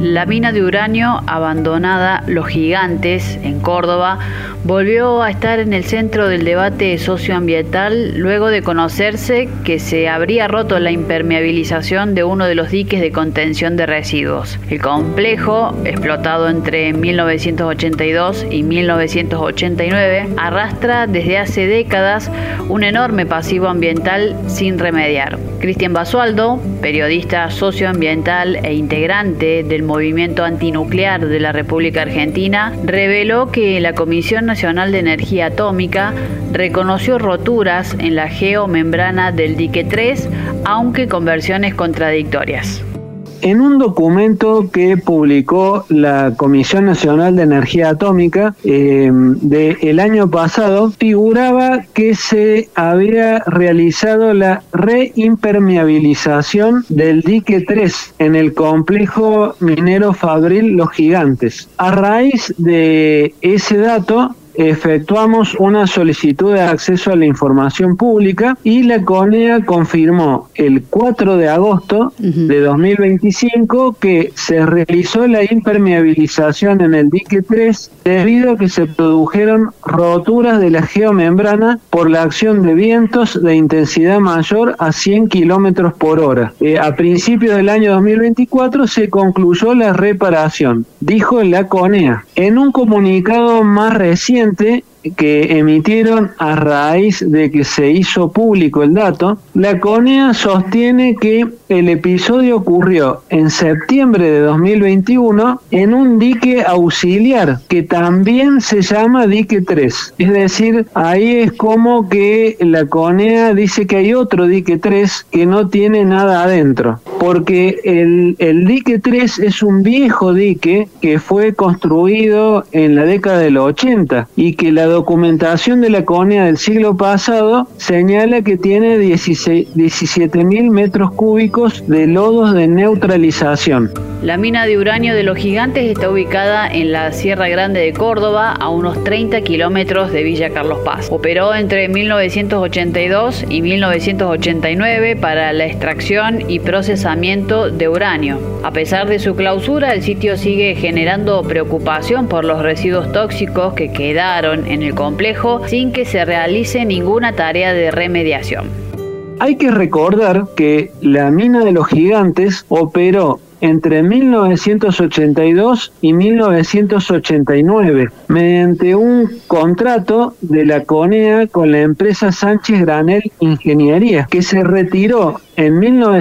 La mina de uranio abandonada Los Gigantes, en Córdoba, volvió a estar en el centro del debate socioambiental luego de conocerse que se habría roto la impermeabilización de uno de los diques de contención de residuos. El complejo, explotado entre 1982 y 1989, arrastra desde hace décadas un enorme pasivo ambiental sin remediar. Cristian Basualdo, periodista socioambiental e integrante del movimiento antinuclear de la República Argentina, reveló que la Comisión Nacional de Energía Atómica reconoció roturas en la geomembrana del dique 3, aunque con versiones contradictorias. En un documento que publicó la Comisión Nacional de Energía Atómica del año pasado, figuraba que se había realizado la reimpermeabilización del dique 3 en el complejo minero Fabril Los Gigantes. A raíz de ese dato, efectuamos una solicitud de acceso a la información pública y la CONEA confirmó el 4 de agosto de 2025 que se realizó la impermeabilización en el dique 3 debido a que se produjeron roturas de la geomembrana por la acción de vientos de intensidad mayor a 100 kilómetros por hora. A principios del año 2024 se concluyó la reparación, dijo la CONEA. En un comunicado más reciente que emitieron a raíz de que se hizo público el dato, la CONEA sostiene que el episodio ocurrió en septiembre de 2021 en un dique auxiliar que también se llama dique 3. Es decir, ahí es como que la CONEA dice que hay otro dique 3 que no tiene nada adentro, porque el dique 3 es un viejo dique que fue construido en la década del 80 y que la documentación de la CONEA del siglo pasado señala que tiene 17.000 metros cúbicos de lodos de neutralización. La mina de uranio de Los Gigantes está ubicada en la Sierra Grande de Córdoba, a unos 30 kilómetros de Villa Carlos Paz. Operó entre 1982 y 1989 para la extracción y procesamiento de uranio. A pesar de su clausura, el sitio sigue generando preocupación por los residuos tóxicos que quedaron en el complejo sin que se realice ninguna tarea de remediación. Hay que recordar que la mina de Los Gigantes operó entre 1982 y 1989, mediante un contrato de la CONEA con la empresa Sánchez Granel Ingeniería, que se retiró en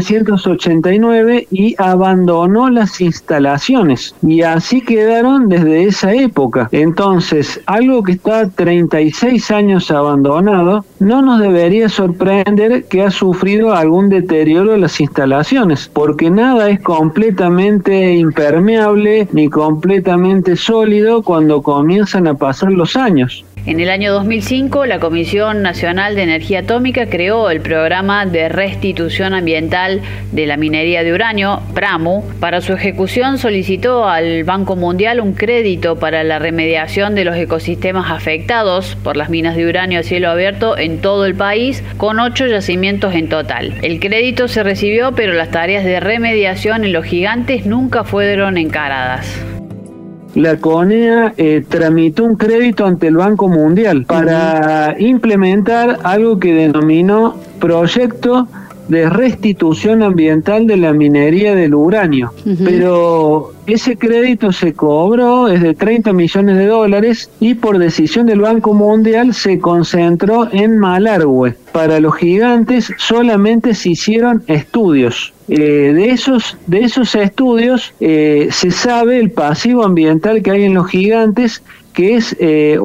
1989 y abandonó las instalaciones, y así quedaron desde esa época. Entonces, algo que está 36 años abandonado, no nos debería sorprender que ha sufrido algún deterioro de las instalaciones, porque nada es completamente impermeable ni completamente sólido cuando comienzan a pasar los años. En el año 2005, la Comisión Nacional de Energía Atómica creó el Programa de Restitución Ambiental de la Minería de Uranio, PRAMU. Para su ejecución solicitó al Banco Mundial un crédito para la remediación de los ecosistemas afectados por las minas de uranio a cielo abierto en todo el país, con 8 yacimientos en total. El crédito se recibió, pero las tareas de remediación en Los Gigantes nunca fueron encaradas. La CONEA tramitó un crédito ante el Banco Mundial para implementar algo que denominó Proyecto de Restitución Ambiental de la Minería del Uranio. Pero ese crédito se cobró, es de $30 millones, y por decisión del Banco Mundial se concentró en Malargüe. Para Los Gigantes solamente se hicieron estudios. De esos estudios se sabe el pasivo ambiental que hay en Los Gigantes, que es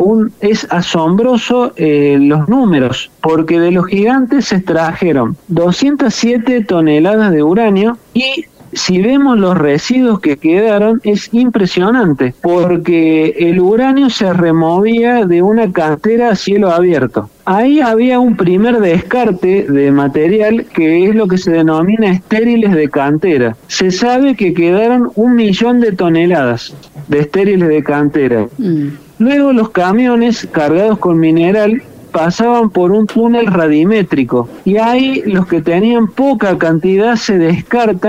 asombroso los números, porque de Los Gigantes se extrajeron 207 toneladas de uranio, y si vemos los residuos que quedaron es impresionante, porque el uranio se removía de una cantera a cielo abierto. Ahí había un primer descarte de material que es lo que se denomina estériles de cantera. Se sabe que quedaron 1 millón de toneladas de estériles de cantera. Luego los camiones cargados con mineral pasaban por un túnel radimétrico, y ahí los que tenían poca cantidad se descartan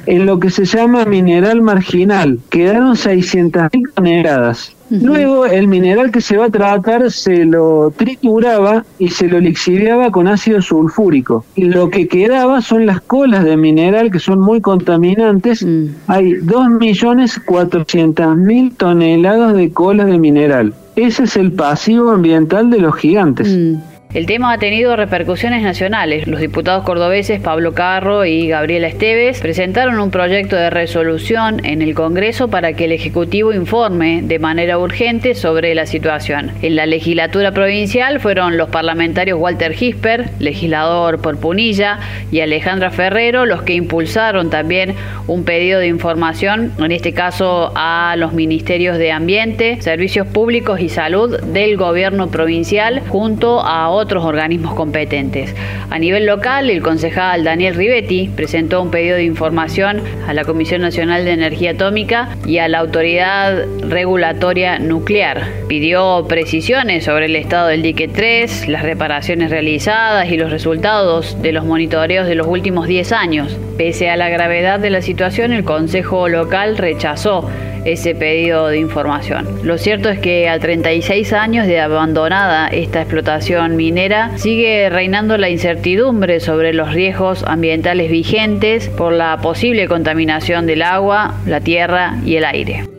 en lo que se llama mineral marginal. Quedaron 600.000 toneladas. Luego el mineral que se va a tratar se lo trituraba y se lo lixiviaba con ácido sulfúrico. Y lo que quedaba son las colas de mineral, que son muy contaminantes. Hay 2.400.000 toneladas de colas de mineral. Ese es el pasivo ambiental de los gigantes. El tema ha tenido repercusiones nacionales. Los diputados cordobeses Pablo Carro y Gabriela Esteves presentaron un proyecto de resolución en el Congreso para que el Ejecutivo informe de manera urgente sobre la situación. En la legislatura provincial fueron los parlamentarios Walter Gisper, legislador por Punilla, y Alejandra Ferrero los que impulsaron también un pedido de información, en este caso a los ministerios de Ambiente, Servicios Públicos y Salud del gobierno provincial, junto a otros organismos competentes. A nivel local, el concejal Daniel Rivetti presentó un pedido de información a la Comisión Nacional de Energía Atómica y a la Autoridad Regulatoria Nuclear. Pidió precisiones sobre el estado del dique 3, las reparaciones realizadas y los resultados de los monitoreos de los últimos 10 años. Pese a la gravedad de la situación, el Consejo Local rechazó ese pedido de información. Lo cierto es que a 36 años de abandonada esta explotación minera, sigue reinando la incertidumbre sobre los riesgos ambientales vigentes por la posible contaminación del agua, la tierra y el aire.